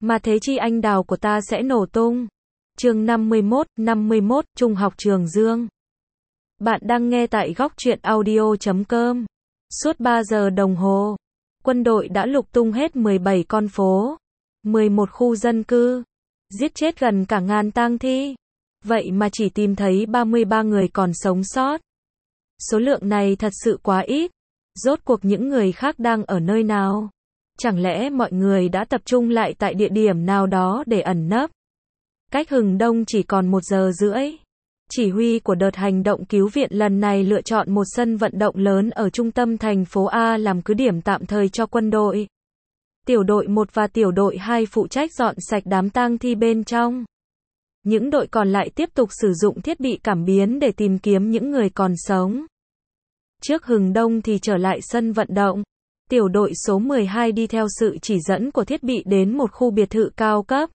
Mà thế chi anh đào của ta sẽ nổ tung. Chương 51, Trung học Trường Dương. Bạn đang nghe tại góc truyện audio.com. Suốt 3 giờ đồng hồ, quân đội đã lục tung hết 17 con phố, 11 khu dân cư, giết chết gần cả ngàn tang thi. Vậy mà chỉ tìm thấy 33 người còn sống sót. Số lượng này thật sự quá ít. Rốt cuộc những người khác đang ở nơi nào? Chẳng lẽ mọi người đã tập trung lại tại địa điểm nào đó để ẩn nấp? Cách Hừng Đông chỉ còn 1 giờ rưỡi. Chỉ huy của đợt hành động cứu viện lần này lựa chọn một sân vận động lớn ở trung tâm thành phố A làm cứ điểm tạm thời cho quân đội. Tiểu đội 1 và tiểu đội 2 phụ trách dọn sạch đám tang thi bên trong. Những đội còn lại tiếp tục sử dụng thiết bị cảm biến để tìm kiếm những người còn sống. Trước Hừng Đông thì trở lại sân vận động. Tiểu đội số 12 đi theo sự chỉ dẫn của thiết bị đến một khu biệt thự cao cấp.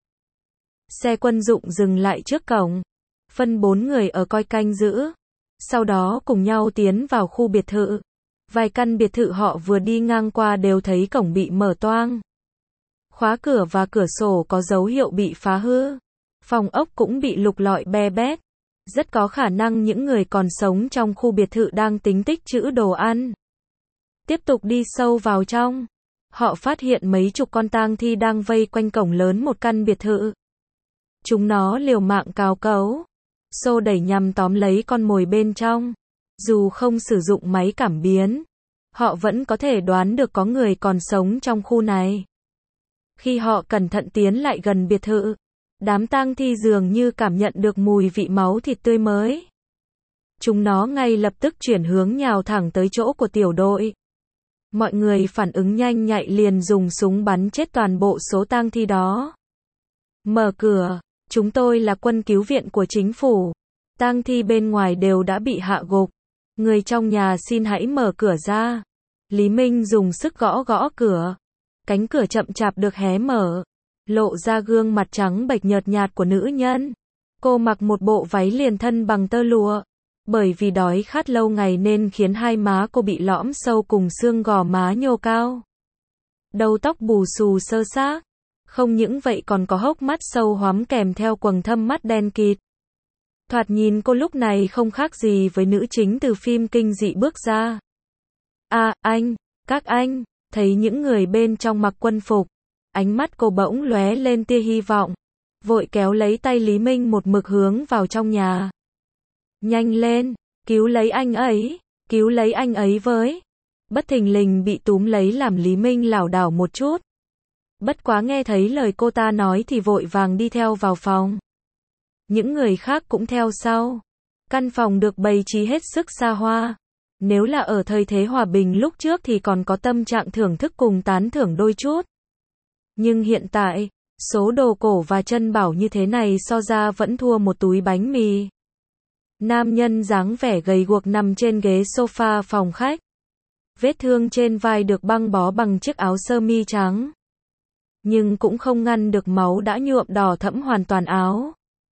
Xe quân dụng dừng lại trước cổng. Phân 4 người ở coi canh giữ. Sau đó cùng nhau tiến vào khu biệt thự. Vài căn biệt thự họ vừa đi ngang qua đều thấy cổng bị mở toang. Khóa cửa và cửa sổ có dấu hiệu bị phá hư. Phòng ốc cũng bị lục lọi be bét. Rất có khả năng những người còn sống trong khu biệt thự đang tính tích trữ đồ ăn. Tiếp tục đi sâu vào trong, họ phát hiện mấy chục con tang thi đang vây quanh cổng lớn một căn biệt thự. Chúng nó liều mạng cào cấu, xô đẩy nhằm tóm lấy con mồi bên trong. Dù không sử dụng máy cảm biến, họ vẫn có thể đoán được có người còn sống trong khu này. Khi họ cẩn thận tiến lại gần biệt thự, đám tang thi dường như cảm nhận được mùi vị máu thịt tươi mới. Chúng nó ngay lập tức chuyển hướng nhào thẳng tới chỗ của tiểu đội. Mọi người phản ứng nhanh nhạy liền dùng súng bắn chết toàn bộ số tang thi đó. Mở cửa, chúng tôi là quân cứu viện của chính phủ. Tang thi bên ngoài đều đã bị hạ gục. Người trong nhà xin hãy mở cửa ra. Lý Minh dùng sức gõ gõ cửa. Cánh cửa chậm chạp được hé mở. Lộ ra gương mặt trắng bệch nhợt nhạt của nữ nhân. Cô mặc một bộ váy liền thân bằng tơ lụa. Bởi vì đói khát lâu ngày nên khiến hai má cô bị lõm sâu cùng xương gò má nhô cao. Đầu tóc bù xù xơ xác. Không những vậy còn có hốc mắt sâu hoắm kèm theo quầng thâm mắt đen kịt. Thoạt nhìn cô lúc này không khác gì với nữ chính từ phim kinh dị bước ra. Các anh, thấy những người bên trong mặc quân phục. Ánh mắt cô bỗng lóe lên tia hy vọng. Vội kéo lấy tay Lý Minh một mực hướng vào trong nhà. Nhanh lên, cứu lấy anh ấy với. Bất thình lình bị túm lấy làm Lý Minh lảo đảo một chút. Bất quá nghe thấy lời cô ta nói thì vội vàng đi theo vào phòng. Những người khác cũng theo sau. Căn phòng được bày trí hết sức xa hoa. Nếu là ở thời thế hòa bình lúc trước thì còn có tâm trạng thưởng thức cùng tán thưởng đôi chút. Nhưng hiện tại, số đồ cổ và chân bảo như thế này so ra vẫn thua một túi bánh mì. Nam nhân dáng vẻ gầy guộc nằm trên ghế sofa phòng khách. Vết thương trên vai được băng bó bằng chiếc áo sơ mi trắng. Nhưng cũng không ngăn được máu đã nhuộm đỏ thẫm hoàn toàn áo.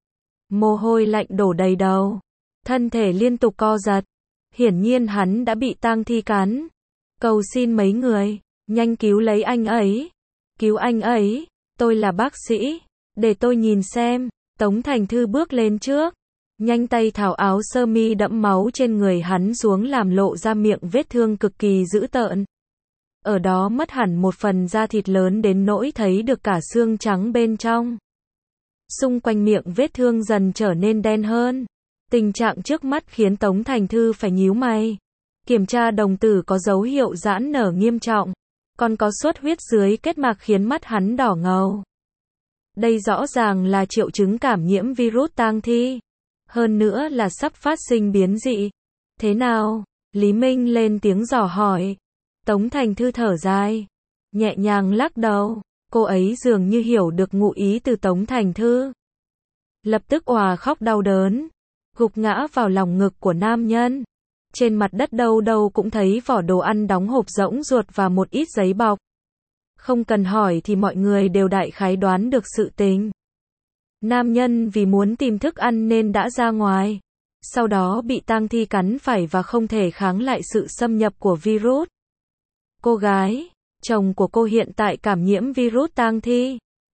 Mồ hôi lạnh đổ đầy đầu. Thân thể liên tục co giật. Hiển nhiên hắn đã bị tang thi cắn. Cầu xin mấy người, nhanh cứu lấy anh ấy. Cứu anh ấy, tôi là bác sĩ. Để tôi nhìn xem. Tống Thành Thư bước lên trước. Nhanh tay tháo áo sơ mi đẫm máu trên người hắn xuống làm lộ ra miệng vết thương cực kỳ dữ tợn. Ở đó mất hẳn một phần da thịt lớn đến nỗi thấy được cả xương trắng bên trong. Xung quanh miệng vết thương dần trở nên đen hơn. Tình trạng trước mắt khiến Tống Thành Thư phải nhíu mày. Kiểm tra đồng tử có dấu hiệu giãn nở nghiêm trọng. Còn có xuất huyết dưới kết mạc khiến mắt hắn đỏ ngầu. Đây rõ ràng là triệu chứng cảm nhiễm virus tang thi. Hơn nữa là sắp phát sinh biến dị. Thế nào? Lý Minh lên tiếng dò hỏi. Tống Thành Thư thở dài. Nhẹ nhàng lắc đầu. Cô ấy dường như hiểu được ngụ ý từ Tống Thành Thư. Lập tức òa khóc đau đớn. Gục ngã vào lòng ngực của nam nhân. Trên mặt đất đâu đâu cũng thấy vỏ đồ ăn đóng hộp rỗng ruột và một ít giấy bọc. Không cần hỏi thì mọi người đều đại khái đoán được sự tình. Nam nhân vì muốn tìm thức ăn nên đã ra ngoài. Sau đó bị tang thi cắn phải và không thể kháng lại sự xâm nhập của virus. Cô gái, chồng của cô hiện tại cảm nhiễm virus tang thi.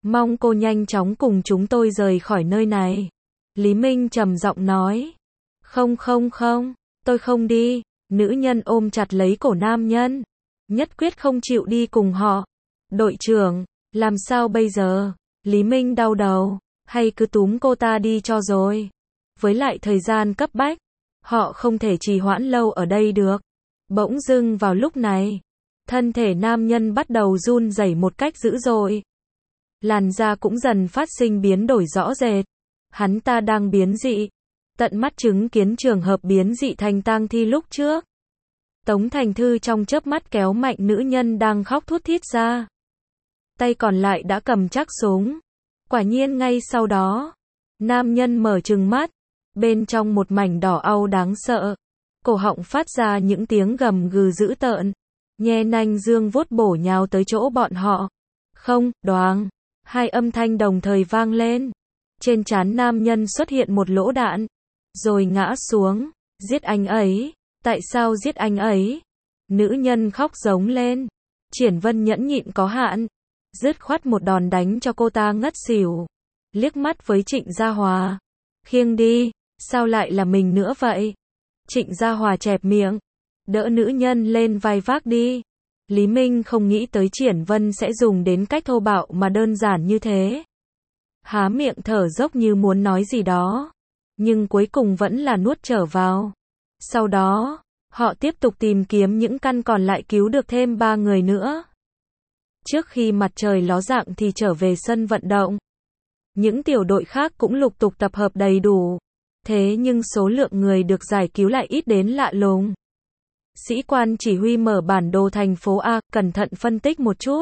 Mong cô nhanh chóng cùng chúng tôi rời khỏi nơi này. Lý Minh trầm giọng nói. Không, tôi không đi. Nữ nhân ôm chặt lấy cổ nam nhân. Nhất quyết không chịu đi cùng họ. Đội trưởng, làm sao bây giờ? Lý Minh đau đầu. Hay cứ túm cô ta đi cho rồi. Với lại thời gian cấp bách, họ không thể trì hoãn lâu ở đây được. Bỗng dưng vào lúc này, thân thể nam nhân bắt đầu run rẩy một cách dữ dội. Làn da cũng dần phát sinh biến đổi rõ rệt. Hắn ta đang biến dị. Tận mắt chứng kiến trường hợp biến dị thành tang thi lúc trước. Tống Thành Thư trong chớp mắt kéo mạnh nữ nhân đang khóc thút thít ra. Tay còn lại đã cầm chắc súng. Quả nhiên ngay sau đó, nam nhân mở trừng mắt. Bên trong một mảnh đỏ au đáng sợ. Cổ họng phát ra những tiếng gầm gừ dữ tợn. Nhe nanh dương vuốt bổ nhào tới chỗ bọn họ. Không, đoàng. Hai âm thanh đồng thời vang lên. Trên trán nam nhân xuất hiện một lỗ đạn. Rồi ngã xuống. Giết anh ấy. Tại sao giết anh ấy? Nữ nhân khóc giống lên. Triển Vân nhẫn nhịn có hạn. Dứt khoát một đòn đánh cho cô ta ngất xỉu. Liếc mắt với Trịnh Gia Hòa. Khiêng đi. Sao lại là mình nữa vậy? Trịnh Gia Hòa chẹp miệng. Đỡ nữ nhân lên vai vác đi. Lý Minh không nghĩ tới Triển Vân sẽ dùng đến cách thô bạo mà đơn giản như thế. Há miệng thở dốc như muốn nói gì đó. Nhưng cuối cùng vẫn là nuốt trở vào. Sau đó, họ tiếp tục tìm kiếm những căn còn lại cứu được thêm 3 người nữa. Trước khi mặt trời ló dạng thì trở về sân vận động. Những tiểu đội khác cũng lục tục tập hợp đầy đủ. Thế nhưng số lượng người được giải cứu lại ít đến lạ lùng. Sĩ quan chỉ huy mở bản đồ thành phố A, cẩn thận phân tích một chút.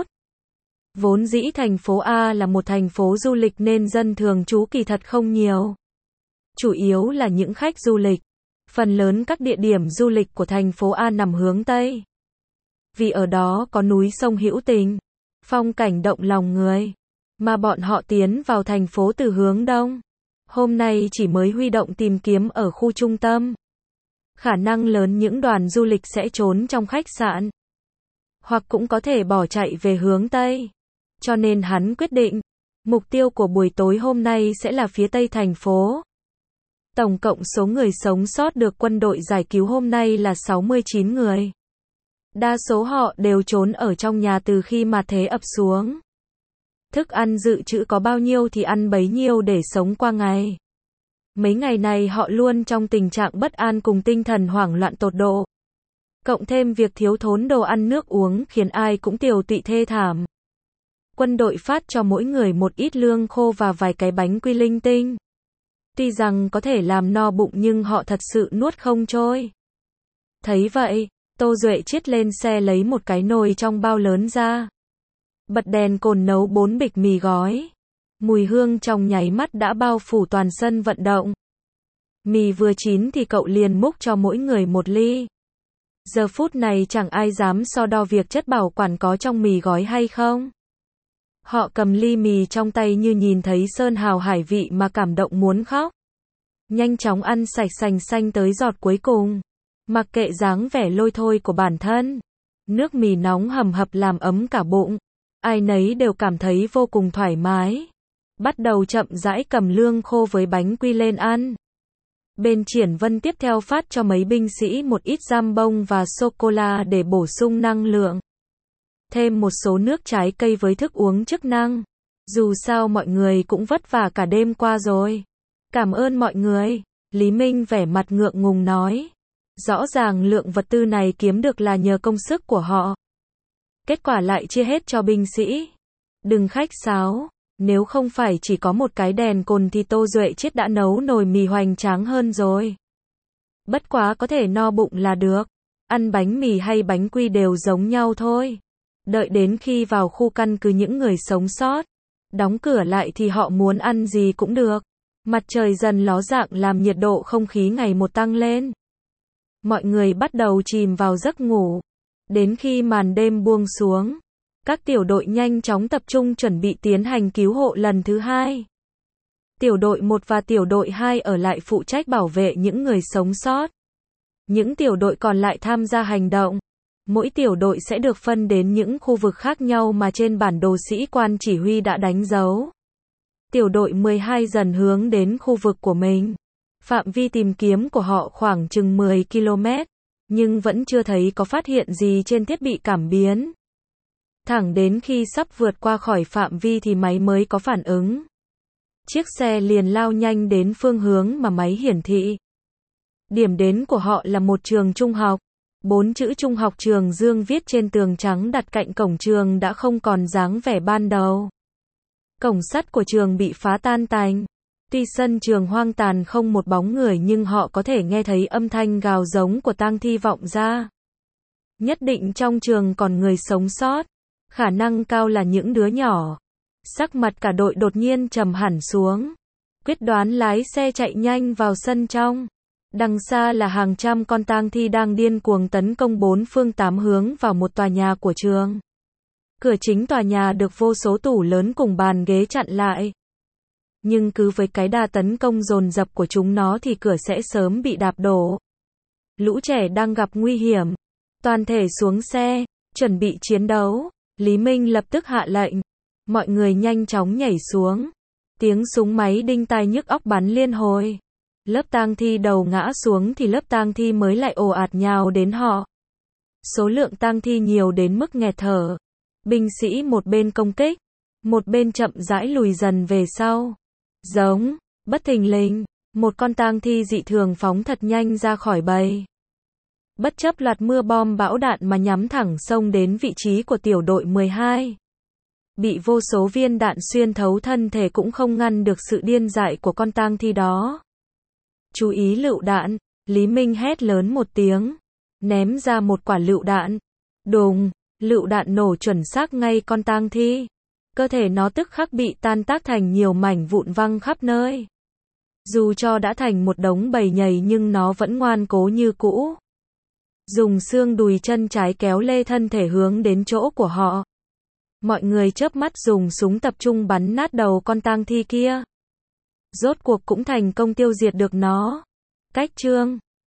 Vốn dĩ thành phố A là một thành phố du lịch nên dân thường trú kỳ thật không nhiều. Chủ yếu là những khách du lịch. Phần lớn các địa điểm du lịch của thành phố A nằm hướng Tây. Vì ở đó có núi sông hữu tình, phong cảnh động lòng người. Mà bọn họ tiến vào thành phố từ hướng Đông. Hôm nay chỉ mới huy động tìm kiếm ở khu trung tâm. Khả năng lớn những đoàn du lịch sẽ trốn trong khách sạn. Hoặc cũng có thể bỏ chạy về hướng Tây. Cho nên hắn quyết định, mục tiêu của buổi tối hôm nay sẽ là phía Tây thành phố. Tổng cộng số người sống sót được quân đội giải cứu hôm nay là 69 người. Đa số họ đều trốn ở trong nhà từ khi mà thế ập xuống. Thức ăn dự trữ có bao nhiêu thì ăn bấy nhiêu để sống qua ngày. Mấy ngày này họ luôn trong tình trạng bất an cùng tinh thần hoảng loạn tột độ. Cộng thêm việc thiếu thốn đồ ăn nước uống khiến ai cũng tiều tụy thê thảm. Quân đội phát cho mỗi người một ít lương khô và vài cái bánh quy linh tinh. Tuy rằng có thể làm no bụng nhưng họ thật sự nuốt không trôi. Thấy vậy, Tô Duệ chiết lên xe lấy một cái nồi trong bao lớn ra. Bật đèn cồn nấu 4 bịch mì gói. Mùi hương trong nháy mắt đã bao phủ toàn sân vận động. Mì vừa chín thì cậu liền múc cho mỗi người một ly. Giờ phút này chẳng ai dám so đo việc chất bảo quản có trong mì gói hay không. Họ cầm ly mì trong tay như nhìn thấy sơn hào hải vị mà cảm động muốn khóc. Nhanh chóng ăn sạch sành xanh tới giọt cuối cùng. Mặc kệ dáng vẻ lôi thôi của bản thân. Nước mì nóng hầm hập làm ấm cả bụng. Ai nấy đều cảm thấy vô cùng thoải mái. Bắt đầu chậm rãi cầm lương khô với bánh quy lên ăn. Bên Triển Vân tiếp theo phát cho mấy binh sĩ một ít giam bông và sô-cô-la để bổ sung năng lượng. Thêm một số nước trái cây với thức uống chức năng. Dù sao mọi người cũng vất vả cả đêm qua rồi. Cảm ơn mọi người. Lý Minh vẻ mặt ngượng ngùng nói. Rõ ràng lượng vật tư này kiếm được là nhờ công sức của họ. Kết quả lại chia hết cho binh sĩ. Đừng khách sáo. Nếu không phải chỉ có một cái đèn cồn thì Tô Duệ Chiết đã nấu nồi mì hoành tráng hơn rồi. Bất quá có thể no bụng là được. Ăn bánh mì hay bánh quy đều giống nhau thôi. Đợi đến khi vào khu căn cứ những người sống sót. Đóng cửa lại thì họ muốn ăn gì cũng được. Mặt trời dần ló dạng làm nhiệt độ không khí ngày một tăng lên. Mọi người bắt đầu chìm vào giấc ngủ. Đến khi màn đêm buông xuống. Các tiểu đội nhanh chóng tập trung chuẩn bị tiến hành cứu hộ lần thứ 2. Tiểu đội 1 và tiểu đội 2 ở lại phụ trách bảo vệ những người sống sót. Những tiểu đội còn lại tham gia hành động. Mỗi tiểu đội sẽ được phân đến những khu vực khác nhau mà trên bản đồ sĩ quan chỉ huy đã đánh dấu. Tiểu đội 12 dần hướng đến khu vực của mình. Phạm vi tìm kiếm của họ khoảng chừng 10 km, nhưng vẫn chưa thấy có phát hiện gì trên thiết bị cảm biến. Thẳng đến khi sắp vượt qua khỏi phạm vi thì máy mới có phản ứng. Chiếc xe liền lao nhanh đến phương hướng mà máy hiển thị. Điểm đến của họ là một trường trung học. 4 chữ Trung học Trường Dương viết trên tường trắng đặt cạnh cổng trường đã không còn dáng vẻ ban đầu. Cổng sắt của trường bị phá tan tành. Tuy sân trường hoang tàn không một bóng người nhưng họ có thể nghe thấy âm thanh gào giống của tang thi vọng ra. Nhất định trong trường còn người sống sót. Khả năng cao là những đứa nhỏ. Sắc mặt cả đội đột nhiên trầm hẳn xuống. Quyết đoán lái xe chạy nhanh vào sân trong. Đằng xa là hàng trăm con tang thi đang điên cuồng tấn công bốn phương tám hướng vào một tòa nhà của trường. Cửa chính tòa nhà được vô số tủ lớn cùng bàn ghế chặn lại. Nhưng cứ với cái đà tấn công dồn dập của chúng nó thì cửa sẽ sớm bị đạp đổ. Lũ trẻ đang gặp nguy hiểm. Toàn thể xuống xe, chuẩn bị chiến đấu. Lý Minh lập tức hạ lệnh. Mọi người nhanh chóng nhảy xuống. Tiếng súng máy đinh tai nhức óc bắn liên hồi. Lớp tang thi đầu ngã xuống thì lớp tang thi mới lại ồ ạt nhào đến họ. Số lượng tang thi nhiều đến mức nghẹt thở. Binh sĩ một bên công kích, một bên chậm rãi lùi dần về sau. Giống, bất thình lình, một con tang thi dị thường phóng thật nhanh ra khỏi bầy. Bất chấp loạt mưa bom bão đạn mà nhắm thẳng xông đến vị trí của tiểu đội 12. Bị vô số viên đạn xuyên thấu thân thể cũng không ngăn được sự điên dại của con tang thi đó. Chú ý lựu đạn, Lý Minh hét lớn một tiếng, ném ra một quả lựu đạn. Đùng, lựu đạn nổ chuẩn xác ngay con tang thi. Cơ thể nó tức khắc bị tan tác thành nhiều mảnh vụn văng khắp nơi. Dù cho đã thành một đống bầy nhầy nhưng nó vẫn ngoan cố như cũ. Dùng xương đùi chân trái kéo lê thân thể hướng đến chỗ của họ. Mọi người chớp mắt dùng súng tập trung bắn nát đầu con tang thi kia. Rốt cuộc cũng thành công tiêu diệt được nó. Cách chương